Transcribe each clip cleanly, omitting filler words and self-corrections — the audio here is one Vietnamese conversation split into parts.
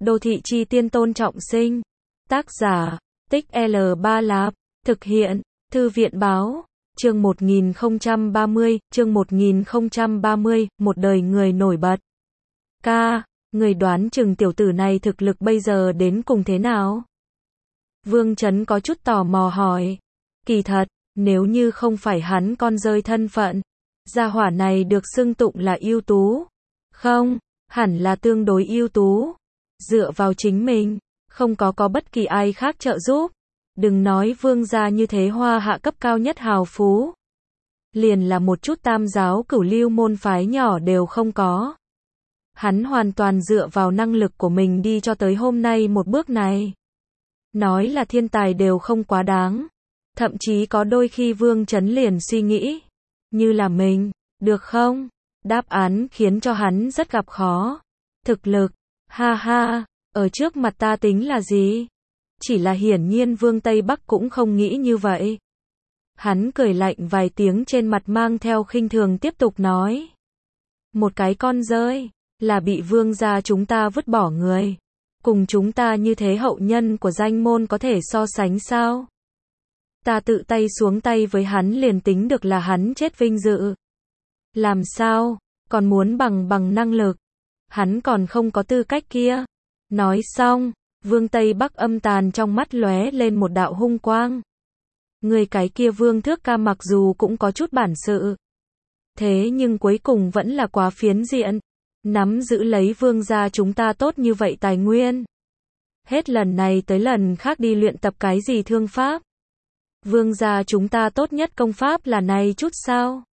Đô thị chi tiên Tôn Trọng Sinh. Tác giả, Tích L Ba Lạp. Thực hiện, Thư viện báo. Chương 1030, chương 1030, một đời người nổi bật. Ca, người đoán chừng tiểu tử này thực lực bây giờ đến cùng thế nào? Vương Chấn có chút tò mò hỏi. Kỳ thật, nếu như không phải hắn con rơi thân phận, gia hỏa này được xưng tụng là ưu tú. Không, hẳn là tương đối ưu tú. Dựa vào chính mình, không có bất kỳ ai khác trợ giúp. Đừng nói vương gia như thế hoa hạ cấp cao nhất hào phú. Liền là một chút tam giáo cửu lưu môn phái nhỏ đều không có. Hắn hoàn toàn dựa vào năng lực của mình đi cho tới hôm nay một bước này. Nói là thiên tài đều không quá đáng. Thậm chí có đôi khi Vương Chấn liền suy nghĩ. Như là mình, được không? Đáp án khiến cho hắn rất gặp khó. Thực lực, ha ha, ở trước mặt ta tính là gì? Chỉ là hiển nhiên Vương Tây Bắc cũng không nghĩ như vậy. Hắn cười lạnh vài tiếng trên mặt mang theo khinh thường tiếp tục nói. Một cái con rơi, là bị vương gia chúng ta vứt bỏ người. Cùng chúng ta như thế hậu nhân của danh môn có thể so sánh sao? Ta tự tay xuống tay với hắn liền tính được là hắn chết vinh dự. Làm sao, còn muốn bằng năng lực. Hắn còn không có tư cách kia. Nói xong, Vương Tây Bắc âm tàn trong mắt lóe lên một đạo hung quang. Người cái kia Vương Thước Ca mặc dù cũng có chút bản sự. Thế nhưng cuối cùng vẫn là quá phiến diện. Nắm giữ lấy vương gia chúng ta tốt như vậy tài nguyên. Hết lần này tới lần khác đi luyện tập cái gì thương pháp. Vương gia chúng ta tốt nhất công pháp là này chút sao?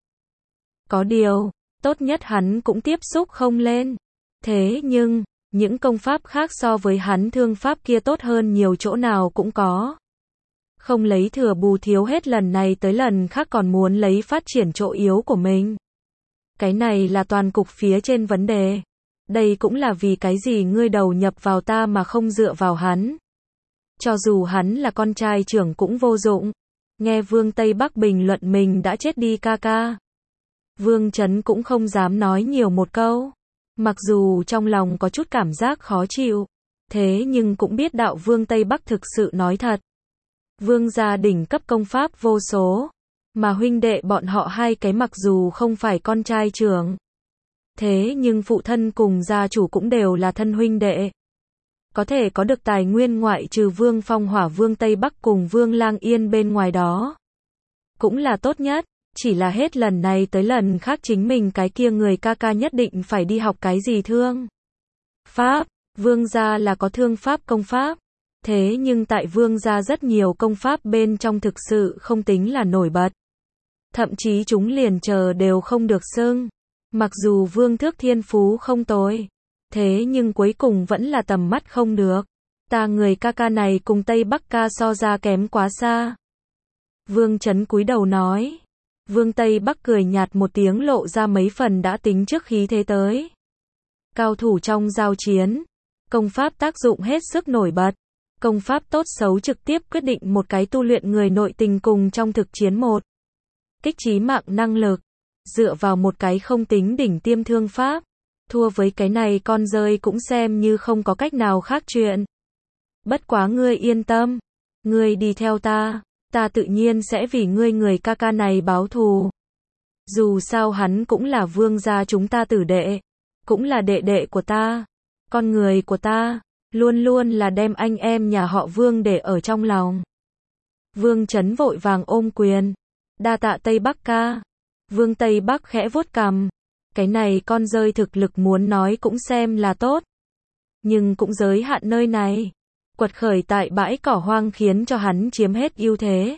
Có điều, tốt nhất hắn cũng tiếp xúc không lên. Thế nhưng, những công pháp khác so với hắn thương pháp kia tốt hơn nhiều chỗ nào cũng có. Không lấy thừa bù thiếu hết lần này tới lần khác còn muốn lấy phát triển chỗ yếu của mình. Cái này là toàn cục phía trên vấn đề. Đây cũng là vì cái gì ngươi đầu nhập vào ta mà không dựa vào hắn. Cho dù hắn là con trai trưởng cũng vô dụng. Nghe Vương Tây Bắc bình luận mình đã chết đi ca ca. Vương Chấn cũng không dám nói nhiều một câu. Mặc dù trong lòng có chút cảm giác khó chịu. Thế nhưng cũng biết đạo Vương Tây Bắc thực sự nói thật. Vương gia đỉnh cấp công pháp vô số. Mà huynh đệ bọn họ hai cái mặc dù không phải con trai trưởng. Thế nhưng phụ thân cùng gia chủ cũng đều là thân huynh đệ. Có thể có được tài nguyên ngoại trừ Vương Phong Hỏa Vương Tây Bắc cùng Vương Lang Yên bên ngoài đó. Cũng là tốt nhất, chỉ là hết lần này tới lần khác chính mình cái kia người ca ca nhất định phải đi học cái gì thương. Pháp, Vương gia là có thương pháp công pháp. Thế nhưng tại Vương gia rất nhiều công pháp bên trong thực sự không tính là nổi bật. Thậm chí chúng liền chờ đều không được xưng. Mặc dù Vương Thước thiên phú không tồi. Thế nhưng cuối cùng vẫn là tầm mắt không được. Ta người ca ca này cùng Tây Bắc ca so ra kém quá xa. Vương Chấn cúi đầu nói. Vương Tây Bắc cười nhạt một tiếng lộ ra mấy phần đã tính trước khí thế tới. Cao thủ trong giao chiến. Công pháp tác dụng hết sức nổi bật. Công pháp tốt xấu trực tiếp quyết định một cái tu luyện người nội tình cùng trong thực chiến một. Kích trí mạng năng lực. Dựa vào một cái không tính đỉnh tiêm thương pháp. Thua với cái này con rơi cũng xem như không có cách nào khác chuyện. Bất quá ngươi yên tâm. Ngươi đi theo ta. Ta tự nhiên sẽ vì ngươi người ca ca này báo thù. Dù sao hắn cũng là vương gia chúng ta tử đệ. Cũng là đệ đệ của ta. Con người của ta. Luôn luôn là đem anh em nhà họ Vương để ở trong lòng. Vương Chấn vội vàng ôm quyền. Đa tạ Tây Bắc ca. Vương Tây Bắc khẽ vuốt cằm. Cái này con rơi thực lực muốn nói cũng xem là tốt. Nhưng cũng giới hạn nơi này. Quật khởi tại bãi cỏ hoang khiến cho hắn chiếm hết ưu thế.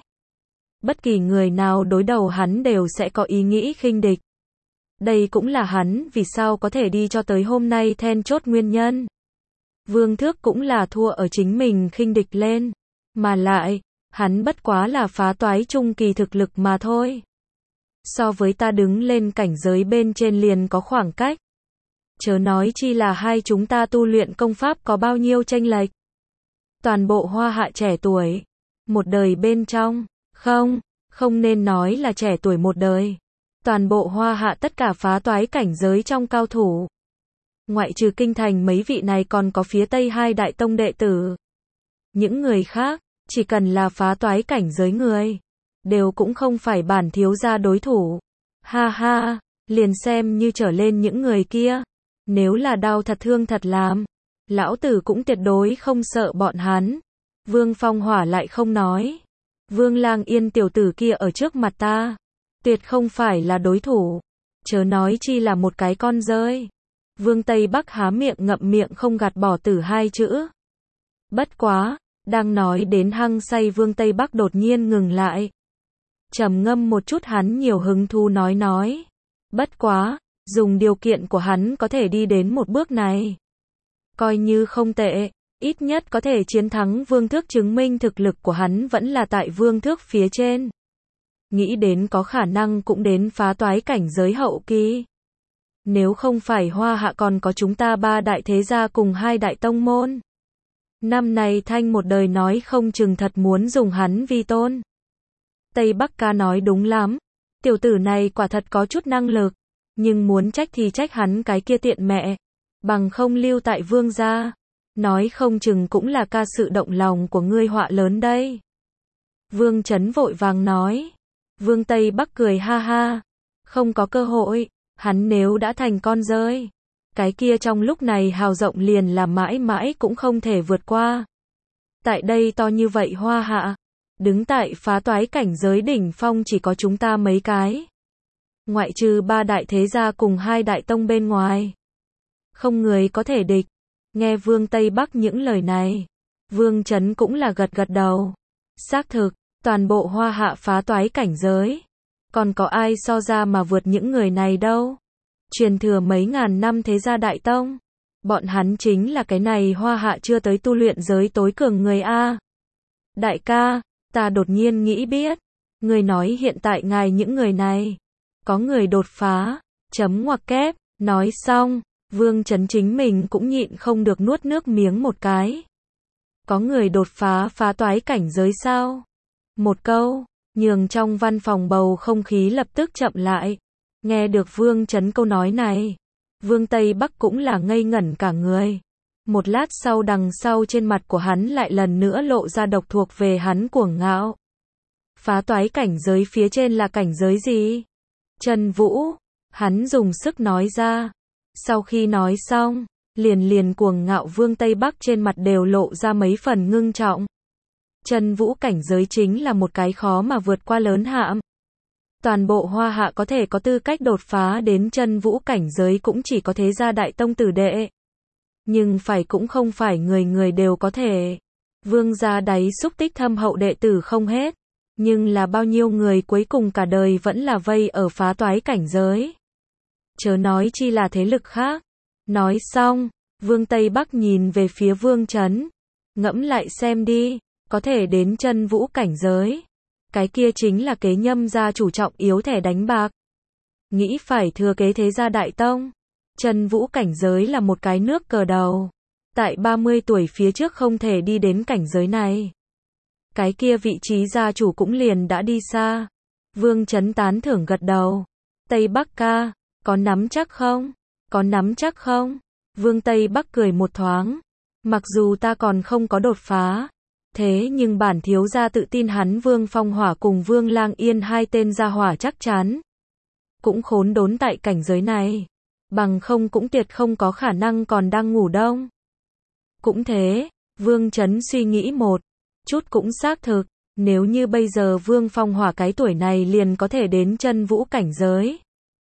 Bất kỳ người nào đối đầu hắn đều sẽ có ý nghĩ khinh địch. Đây cũng là hắn vì sao có thể đi cho tới hôm nay then chốt nguyên nhân. Vương Thước cũng là thua ở chính mình khinh địch lên. Mà lại, hắn bất quá là phá toái trung kỳ thực lực mà thôi. So với ta đứng lên cảnh giới bên trên liền có khoảng cách. Chớ nói chi là hai chúng ta tu luyện công pháp có bao nhiêu chênh lệch. Toàn bộ hoa hạ trẻ tuổi. Một đời bên trong. Không nên nói là trẻ tuổi một đời. Toàn bộ hoa hạ tất cả phá toái cảnh giới trong cao thủ. Ngoại trừ kinh thành mấy vị này còn có phía Tây hai đại tông đệ tử. Những người khác, chỉ cần là phá toái cảnh giới người, đều cũng không phải bản thiếu gia đối thủ. Ha ha, liền xem như trở lên những người kia. Nếu là đau thật thương thật làm, lão tử cũng tuyệt đối không sợ bọn hắn. Vương Phong Hỏa lại không nói. Vương Lang Yên tiểu tử kia ở trước mặt ta, tuyệt không phải là đối thủ. Chớ nói chi là một cái con rơi. Vương Tây Bắc há miệng ngậm miệng không gạt bỏ từ hai chữ. Bất quá, đang nói đến hăng say Vương Tây Bắc đột nhiên ngừng lại. Trầm ngâm một chút hắn nhiều hứng thú nói. Bất quá, dùng điều kiện của hắn có thể đi đến một bước này. Coi như không tệ, ít nhất có thể chiến thắng Vương Thước, chứng minh thực lực của hắn vẫn là tại Vương Thước phía trên. Nghĩ đến có khả năng cũng đến phá toái cảnh giới hậu kỳ. Nếu không phải Hoa Hạ còn có chúng ta ba đại thế gia cùng hai đại tông môn. Năm này Thanh một đời nói không chừng thật muốn dùng hắn vi tôn. Tây Bắc ca nói đúng lắm. Tiểu tử này quả thật có chút năng lực. Nhưng muốn trách thì trách hắn cái kia tiện mẹ. Bằng không lưu tại Vương gia. Nói không chừng cũng là ca sự động lòng của ngươi họa lớn đây. Vương Chấn vội vàng nói. Vương Tây Bắc cười ha ha. Không có cơ hội. Hắn nếu đã thành con rơi, cái kia trong lúc này hào rộng liền là mãi mãi cũng không thể vượt qua. Tại đây to như vậy Hoa Hạ, đứng tại phá toái cảnh giới đỉnh phong chỉ có chúng ta mấy cái. Ngoại trừ ba đại thế gia cùng hai đại tông bên ngoài. Không người có thể địch. Nghe Vương Tây Bắc những lời này, Vương Chấn cũng là gật gật đầu. Xác thực, toàn bộ Hoa Hạ phá toái cảnh giới. Còn có ai so ra mà vượt những người này đâu. Truyền thừa mấy ngàn năm thế gia đại tông. Bọn hắn chính là cái này Hoa Hạ chưa tới tu luyện giới tối cường người A. Đại ca, ta đột nhiên nghĩ biết. Người nói hiện tại ngài những người này. Có người đột phá. Chấm ngoặc kép. Nói xong, Vương Chấn chính mình cũng nhịn không được nuốt nước miếng một cái. Có người đột phá phá toái cảnh giới sao? Một câu. Nhường trong văn phòng bầu không khí lập tức chậm lại. Nghe được Vương Chấn câu nói này, Vương Tây Bắc cũng là ngây ngẩn cả người. Một lát sau đằng sau trên mặt của hắn lại lần nữa lộ ra độc thuộc về hắn cuồng ngạo. Phá toái cảnh giới phía trên là cảnh giới gì? Trần Vũ, hắn dùng sức nói ra. Sau khi nói xong, liền cuồng ngạo Vương Tây Bắc trên mặt đều lộ ra mấy phần ngưng trọng. Chân vũ cảnh giới chính là một cái khó mà vượt qua lớn hạm. Toàn bộ Hoa Hạ có thể có tư cách đột phá đến chân vũ cảnh giới cũng chỉ có thế gia đại tông tử đệ. Nhưng phải cũng không phải người người đều có thể. Vương gia đáy xúc tích thâm hậu đệ tử không hết. Nhưng là bao nhiêu người cuối cùng cả đời vẫn là vây ở phá toái cảnh giới. Chớ nói chi là thế lực khác. Nói xong, Vương Tây Bắc nhìn về phía Vương Chấn. Ngẫm lại xem đi. Có thể đến chân vũ cảnh giới. Cái kia chính là kế Nhâm gia chủ trọng yếu thẻ đánh bạc. Nghĩ phải thừa kế thế gia đại tông. Chân vũ cảnh giới là một cái nước cờ đầu. Tại 30 tuổi phía trước không thể đi đến cảnh giới này. Cái kia vị trí gia chủ cũng liền đã đi xa. Vương Chấn tán thưởng gật đầu. Tây Bắc ca, có nắm chắc không? Có nắm chắc không? Vương Tây Bắc cười một thoáng. Mặc dù ta còn không có đột phá. Thế nhưng bản thiếu gia tự tin hắn Vương Phong Hỏa cùng Vương Lang Yên hai tên gia hỏa chắc chắn. Cũng khốn đốn tại cảnh giới này. Bằng không cũng tuyệt không có khả năng còn đang ngủ đông. Cũng thế, Vương Chấn suy nghĩ một chút cũng xác thực. Nếu như bây giờ Vương Phong Hỏa cái tuổi này liền có thể đến chân vũ cảnh giới.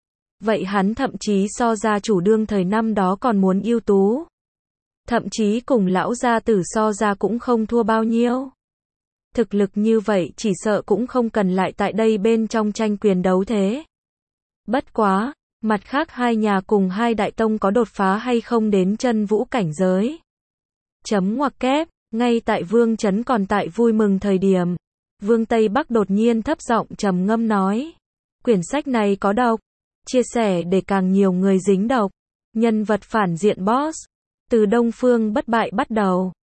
Vậy hắn thậm chí so gia chủ đương thời năm đó còn muốn ưu tú. Thậm chí cùng lão gia tử so ra cũng không thua bao nhiêu. Thực lực như vậy chỉ sợ cũng không cần lại tại đây bên trong tranh quyền đấu thế. Bất quá, mặt khác hai nhà cùng hai đại tông có đột phá hay không đến chân vũ cảnh giới. Chấm ngoặc kép, ngay tại Vương Chấn còn tại vui mừng thời điểm. Vương Tây Bắc đột nhiên thấp giọng trầm ngâm nói. Quyển sách này có độc. Chia sẻ để càng nhiều người dính độc. Nhân vật phản diện boss. Từ Đông Phương bất bại bắt đầu.